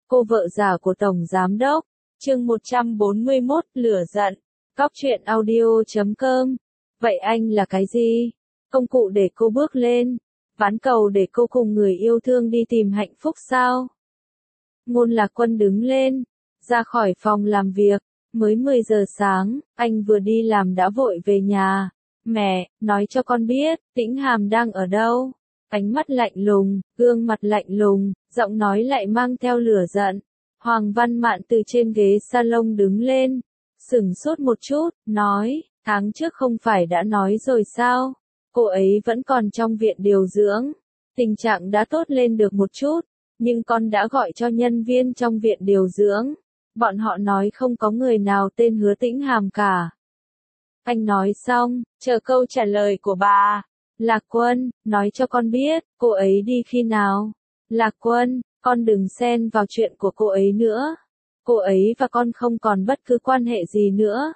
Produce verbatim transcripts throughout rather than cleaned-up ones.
Cô vợ già của Tổng Giám Đốc, chương một trăm bốn mươi mốt, lửa giận, cóc truyện audio chấm com. Vậy anh là cái gì? Công cụ để cô bước lên, ván cầu để cô cùng người yêu thương đi tìm hạnh phúc sao? Ngôn Lạc Quân đứng lên, ra khỏi phòng làm việc, mới mười giờ sáng, anh vừa đi làm đã vội về nhà. Mẹ, nói cho con biết, Tĩnh Hàm đang ở đâu? Ánh mắt lạnh lùng, gương mặt lạnh lùng, giọng nói lại mang theo lửa giận. Hoàng Văn Mạn từ trên ghế salon đứng lên, sửng sốt một chút, nói, tháng trước không phải đã nói rồi sao? Cô ấy vẫn còn trong viện điều dưỡng, tình trạng đã tốt lên được một chút, nhưng con đã gọi cho nhân viên trong viện điều dưỡng. Bọn họ nói không có người nào tên Hứa Tĩnh Hàm cả. Anh nói xong, chờ câu trả lời của bà. Lạc Quân, nói cho con biết, cô ấy đi khi nào? Lạc Quân, con đừng xen vào chuyện của cô ấy nữa. Cô ấy và con không còn bất cứ quan hệ gì nữa.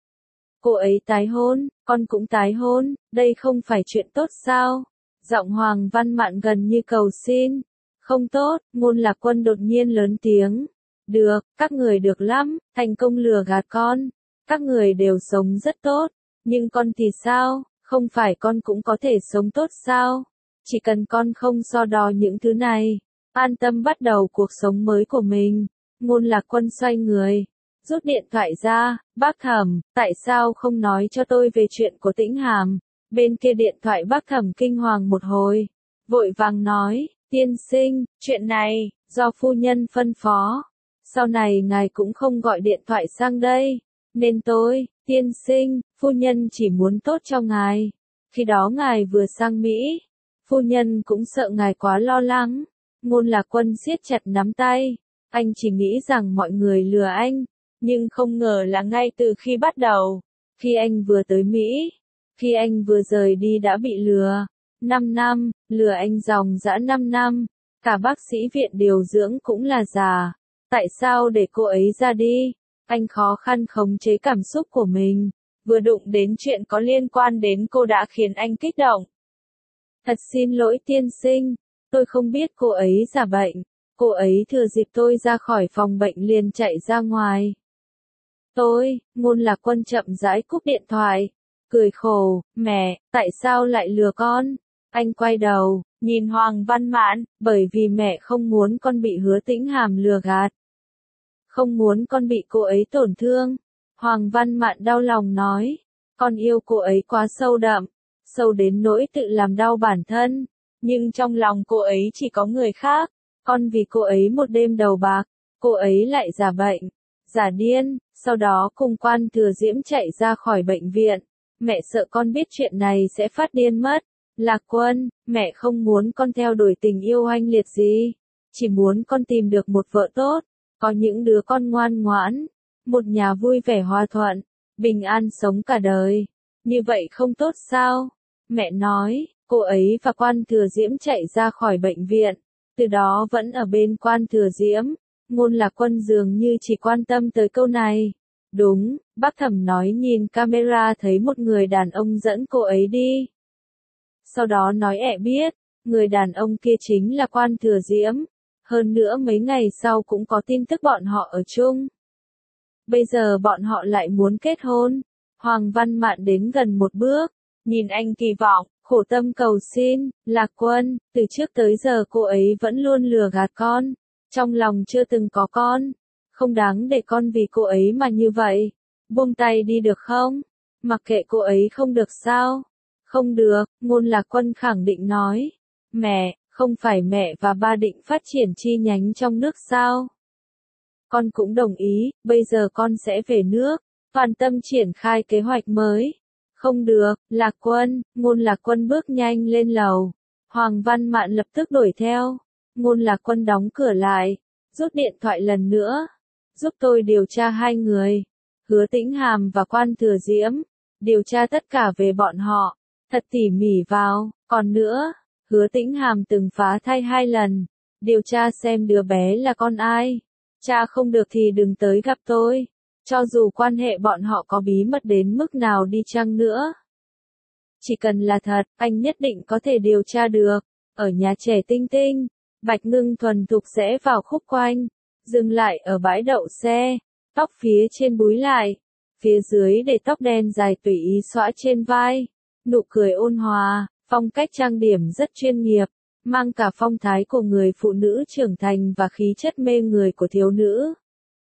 Cô ấy tái hôn, con cũng tái hôn, đây không phải chuyện tốt sao? Giọng Hoàng Văn Mạn gần như cầu xin. Không tốt, Ngôn Lạc Quân đột nhiên lớn tiếng. Được, các người được lắm, thành công lừa gạt con. Các người đều sống rất tốt, nhưng con thì sao? Không phải con cũng có thể sống tốt sao? Chỉ cần con không so đo những thứ này, an tâm bắt đầu cuộc sống mới của mình. Ngôn Lạc Quân xoay người, rút điện thoại ra, bác Thẩm, tại sao không nói cho tôi về chuyện của Tĩnh Hàm? Bên kia điện thoại bác Thẩm kinh hoàng một hồi, vội vàng nói, tiên sinh, chuyện này, do phu nhân phân phó. Sau này ngài cũng không gọi điện thoại sang đây, nên tôi, tiên sinh, phu nhân chỉ muốn tốt cho ngài. Khi đó ngài vừa sang Mỹ, phu nhân cũng sợ ngài quá lo lắng. Ngôn Lạc Quân siết chặt nắm tay, anh chỉ nghĩ rằng mọi người lừa anh, nhưng không ngờ là ngay từ khi bắt đầu, khi anh vừa tới Mỹ, khi anh vừa rời đi đã bị lừa. Năm năm, lừa anh dòng dã năm năm, cả bác sĩ viện điều dưỡng cũng là già. Tại sao để cô ấy ra đi? Anh khó khăn khống chế cảm xúc của mình, vừa đụng đến chuyện có liên quan đến cô đã khiến anh kích động. Thật xin lỗi tiên sinh, tôi không biết cô ấy giả bệnh, cô ấy thừa dịp tôi ra khỏi phòng bệnh liền chạy ra ngoài. Tôi, Ngôn Lạc Quân chậm rãi cúp điện thoại, cười khổ, mẹ, tại sao lại lừa con? Anh quay đầu, nhìn Hoàng Văn Mạn, bởi vì mẹ không muốn con bị Hứa Tĩnh Hàm lừa gạt. Không muốn con bị cô ấy tổn thương. Hoàng Văn Mạn đau lòng nói, con yêu cô ấy quá sâu đậm, sâu đến nỗi tự làm đau bản thân, nhưng trong lòng cô ấy chỉ có người khác. Con vì cô ấy một đêm đầu bạc, cô ấy lại giả bệnh, giả điên, sau đó cùng Quan Thừa Diễm chạy ra khỏi bệnh viện. Mẹ sợ con biết chuyện này sẽ phát điên mất. Lạc Quân, mẹ không muốn con theo đuổi tình yêu oanh liệt gì, chỉ muốn con tìm được một vợ tốt, có những đứa con ngoan ngoãn, một nhà vui vẻ hòa thuận, bình an sống cả đời. Như vậy không tốt sao? Mẹ nói, cô ấy và Quan Thừa Diễm chạy ra khỏi bệnh viện, từ đó vẫn ở bên Quan Thừa Diễm. Ngôn Lạc Quân dường như chỉ quan tâm tới câu này. Đúng, bác Thẩm nói nhìn camera thấy một người đàn ông dẫn cô ấy đi. Sau đó nói ẹ biết, người đàn ông kia chính là Quan Thừa Diễm. Hơn nữa mấy ngày sau cũng có tin tức bọn họ ở chung. Bây giờ bọn họ lại muốn kết hôn. Hoàng Văn Mạn đến gần một bước, nhìn anh kỳ vọng, khổ tâm cầu xin, Lạc Quân, từ trước tới giờ cô ấy vẫn luôn lừa gạt con, trong lòng chưa từng có con, không đáng để con vì cô ấy mà như vậy. Buông tay đi được không? Mặc kệ cô ấy không được sao? Không được, Ngôn Lạc Quân khẳng định nói. Mẹ, không phải mẹ và ba định phát triển chi nhánh trong nước sao? Con cũng đồng ý, bây giờ con sẽ về nước, toàn tâm triển khai kế hoạch mới. Không được, Lạc Quân, Ngôn Lạc Quân bước nhanh lên lầu. Hoàng Văn Mạn lập tức đuổi theo. Ngôn Lạc Quân đóng cửa lại, rút điện thoại lần nữa. Giúp tôi điều tra hai người, Hứa Tĩnh Hàm và Quan Thừa Diễm. Điều tra tất cả về bọn họ, thật tỉ mỉ vào. Còn nữa, Hứa Tĩnh Hàm từng phá thai hai lần. Điều tra xem đứa bé là con ai. Cha không được thì đừng tới gặp tôi. Cho dù quan hệ bọn họ có bí mật đến mức nào đi chăng nữa. Chỉ cần là thật, anh nhất định có thể điều tra được. Ở nhà trẻ Tinh Tinh, Bạch Ngưng thuần thục rẽ vào khúc quanh. dừng lại ở bãi đậu xe, tóc phía trên búi lại, phía dưới để tóc đen dài tùy ý xõa trên vai, nụ cười ôn hòa, phong cách trang điểm rất chuyên nghiệp, mang cả phong thái của người phụ nữ trưởng thành và khí chất mê người của thiếu nữ.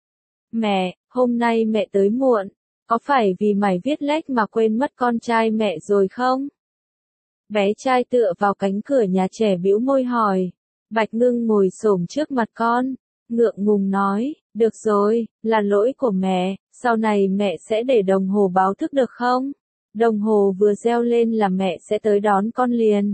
Mẹ, hôm nay mẹ tới muộn, có phải vì mày viết lách mà quên mất con trai mẹ rồi không? Bé trai tựa vào cánh cửa nhà trẻ bĩu môi hỏi. Bạch Ngưng ngồi xổm trước mặt con, ngượng ngùng nói, được rồi, là lỗi của mẹ, sau này mẹ sẽ để đồng hồ báo thức được không? Đồng hồ vừa reo lên là mẹ sẽ tới đón con liền.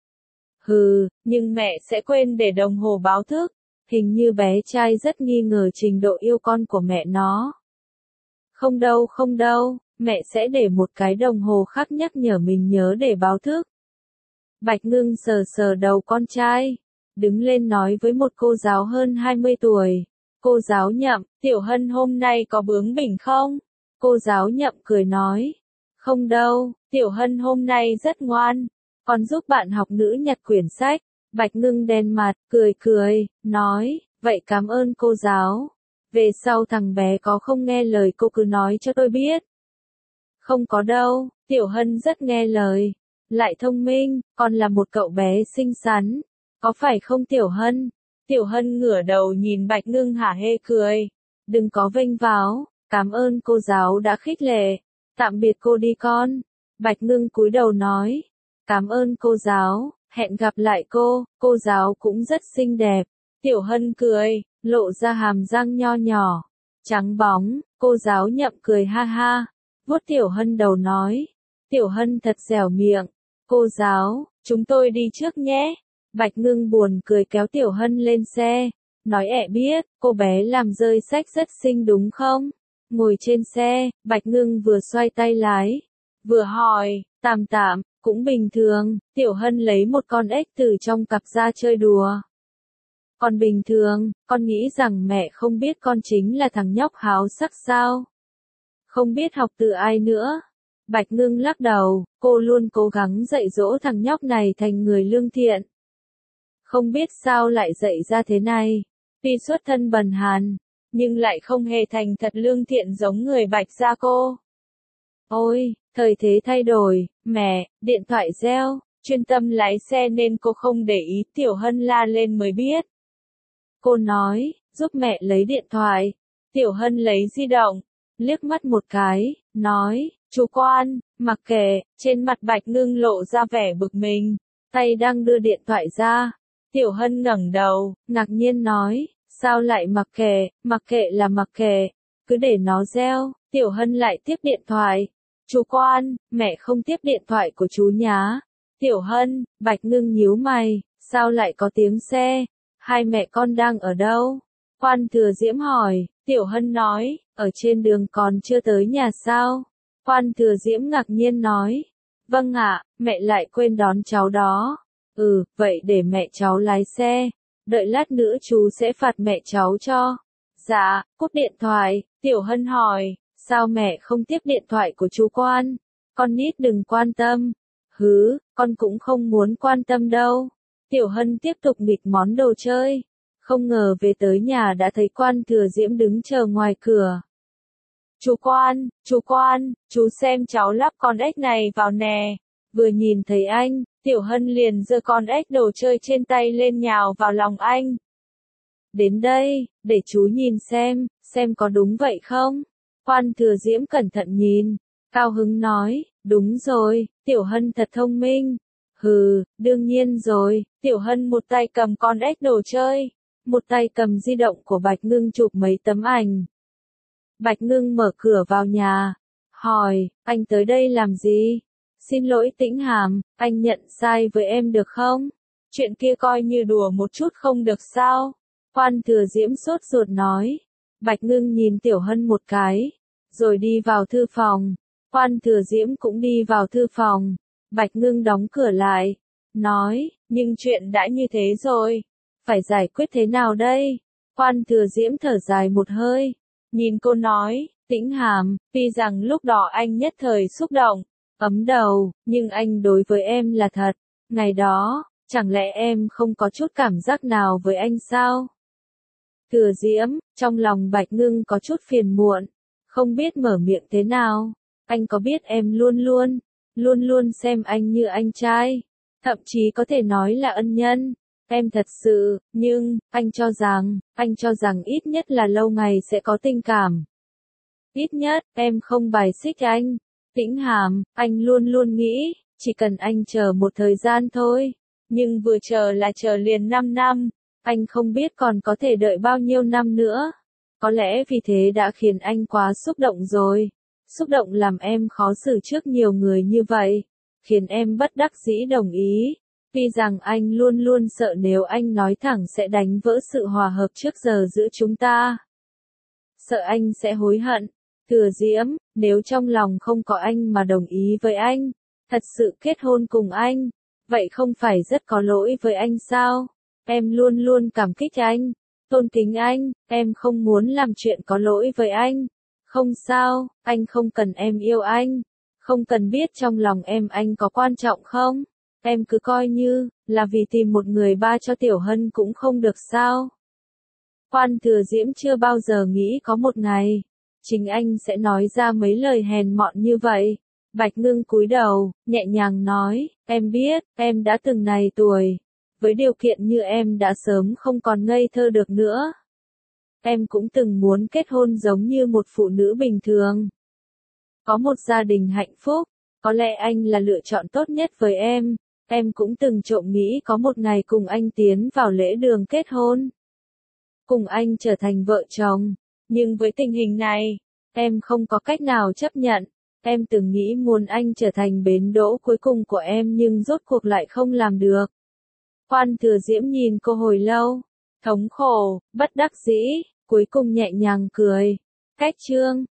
Hừ, nhưng mẹ sẽ quên để đồng hồ báo thức. Hình như bé trai rất nghi ngờ trình độ yêu con của mẹ nó. Không đâu không đâu, mẹ sẽ để một cái đồng hồ khác nhắc nhở mình nhớ để báo thức. Bạch Ngưng sờ sờ đầu con trai, đứng lên nói với một cô giáo hơn hai mươi tuổi. Cô giáo Nhậm, Tiểu Hân hôm nay có bướng bỉnh không? Cô giáo Nhậm cười nói. Không đâu, Tiểu Hân hôm nay rất ngoan. Con giúp bạn học nữ nhặt quyển sách. Bạch Ngưng đen mặt, cười cười, nói, vậy cảm ơn cô giáo. Về sau thằng bé có không nghe lời cô cứ nói cho tôi biết. Không có đâu, Tiểu Hân rất nghe lời. Lại thông minh, còn là một cậu bé xinh xắn. Có phải không Tiểu Hân? Tiểu Hân ngửa đầu nhìn Bạch Ngưng hả hê cười. Đừng có vênh váo, cảm ơn cô giáo đã khích lệ. Tạm biệt cô đi con. Bạch Ngưng cúi đầu nói. Cảm ơn cô giáo, hẹn gặp lại cô, cô giáo cũng rất xinh đẹp. Tiểu Hân cười, lộ ra hàm răng nho nhỏ, trắng bóng, cô giáo Nhậm cười ha ha. Vuốt Tiểu Hân đầu nói. Tiểu Hân thật dẻo miệng. Cô giáo, chúng tôi đi trước nhé. Bạch Ngưng buồn cười kéo Tiểu Hân lên xe. Nói ẹ biết, cô bé làm rơi sách rất xinh đúng không? Ngồi trên xe, Bạch Ngưng vừa xoay tay lái, vừa hỏi, tạm tạm, cũng bình thường. Tiểu Hân lấy một con ếch từ trong cặp ra chơi đùa. Còn bình thường, con nghĩ rằng mẹ không biết con chính là thằng nhóc háo sắc sao? Không biết học từ ai nữa? Bạch Ngưng lắc đầu, cô luôn cố gắng dạy dỗ thằng nhóc này thành người lương thiện. Không biết sao lại dạy ra thế này. Tuy xuất thân bần hàn, nhưng lại không hề thành thật lương thiện giống người Bạch gia cô. Ôi, thời thế thay đổi, mẹ, điện thoại reo, chuyên tâm lái xe nên cô không để ý. Tiểu Hân la lên mới biết. Cô nói, giúp mẹ lấy điện thoại. Tiểu Hân lấy di động, liếc mắt một cái, nói, chú Quan, mặc kệ. Trên mặt Bạch Ngưng lộ ra vẻ bực mình, tay đang đưa điện thoại ra. Tiểu Hân ngẩng đầu, ngạc nhiên nói, sao lại mặc kệ, mặc kệ là mặc kệ, cứ để nó reo. Tiểu Hân lại tiếp điện thoại. Chú Quan, mẹ không tiếp điện thoại của chú nhá. Tiểu Hân, Bạch Ngưng nhíu mày, sao lại có tiếng xe? Hai mẹ con đang ở đâu? Quan Thừa Diễm hỏi. Tiểu Hân nói, ở trên đường còn chưa tới nhà sao? Quan Thừa Diễm ngạc nhiên nói. Vâng ạ, mẹ lại quên đón cháu đó. Ừ, vậy để mẹ cháu lái xe. Đợi lát nữa chú sẽ phạt mẹ cháu cho. Dạ, cúp điện thoại. Tiểu Hân hỏi, sao mẹ không tiếp điện thoại của chú Quan? Con nít đừng quan tâm. Hứ, con cũng không muốn quan tâm đâu. Tiểu Hân tiếp tục nghịch món đồ chơi. Không ngờ về tới nhà đã thấy Quan Thừa Diễm đứng chờ ngoài cửa. Chú Quan, chú Quan, chú xem cháu lắp con ếch này vào nè. Vừa nhìn thấy anh, Tiểu Hân liền giơ con ếch đồ chơi trên tay lên nhào vào lòng anh. Đến đây, để chú nhìn xem, xem có đúng vậy không? Quan Thừa Diễm cẩn thận nhìn, cao hứng nói, đúng rồi, Tiểu Hân thật thông minh. Hừ, đương nhiên rồi. Tiểu Hân một tay cầm con ếch đồ chơi, một tay cầm di động của Bạch Ngưng chụp mấy tấm ảnh. Bạch Ngưng mở cửa vào nhà, hỏi, anh tới đây làm gì? Xin lỗi Tĩnh Hàm, anh nhận sai với em được không? Chuyện kia coi như đùa một chút không được sao? Quan Thừa Diễm sốt ruột nói. Bạch Ngưng nhìn Tiểu Hân một cái, rồi đi vào thư phòng. Quan Thừa Diễm cũng đi vào thư phòng. Bạch Ngưng đóng cửa lại, nói, nhưng chuyện đã như thế rồi, phải giải quyết thế nào đây? Quan Thừa Diễm thở dài một hơi, nhìn cô nói, Tĩnh Hàm, tuy rằng lúc đó anh nhất thời xúc động, ấm đầu, nhưng anh đối với em là thật. Ngày đó, chẳng lẽ em không có chút cảm giác nào với anh sao? Thừa Diễm, trong lòng Bạch Ngưng có chút phiền muộn, không biết mở miệng thế nào. Anh có biết em luôn luôn, luôn luôn xem anh như anh trai, thậm chí có thể nói là ân nhân. Em thật sự, nhưng, anh cho rằng, anh cho rằng ít nhất là lâu ngày sẽ có tình cảm. Ít nhất, em không bài xích anh. Tĩnh Hàm, anh luôn luôn nghĩ, chỉ cần anh chờ một thời gian thôi. Nhưng vừa chờ là chờ liền năm năm, anh không biết còn có thể đợi bao nhiêu năm nữa. Có lẽ vì thế đã khiến anh quá xúc động rồi. Xúc động làm em khó xử trước nhiều người như vậy, khiến em bất đắc dĩ đồng ý. Tuy rằng anh luôn luôn sợ nếu anh nói thẳng sẽ đánh vỡ sự hòa hợp trước giờ giữa chúng ta. Sợ anh sẽ hối hận. Thừa Diễm, nếu trong lòng không có anh mà đồng ý với anh, thật sự kết hôn cùng anh, vậy không phải rất có lỗi với anh sao? Em luôn luôn cảm kích anh, tôn kính anh, em không muốn làm chuyện có lỗi với anh. Không sao, anh không cần em yêu anh, không cần biết trong lòng em anh có quan trọng không. Em cứ coi như là vì tìm một người ba cho Tiểu Hân cũng không được sao? Quan Thừa Diễm chưa bao giờ nghĩ có một ngày chính anh sẽ nói ra mấy lời hèn mọn như vậy. Bạch Ngưng cúi đầu, nhẹ nhàng nói, em biết, em đã từng này tuổi, với điều kiện như em đã sớm không còn ngây thơ được nữa. Em cũng từng muốn kết hôn giống như một phụ nữ bình thường, có một gia đình hạnh phúc, có lẽ anh là lựa chọn tốt nhất với em. Em cũng từng trộm nghĩ có một ngày cùng anh tiến vào lễ đường kết hôn, cùng anh trở thành vợ chồng. Nhưng với tình hình này, em không có cách nào chấp nhận. Em từng nghĩ muốn anh trở thành bến đỗ cuối cùng của em nhưng rốt cuộc lại không làm được. Quan Thừa Diễm nhìn cô hồi lâu, thống khổ, bất đắc dĩ, cuối cùng nhẹ nhàng cười. Cách chương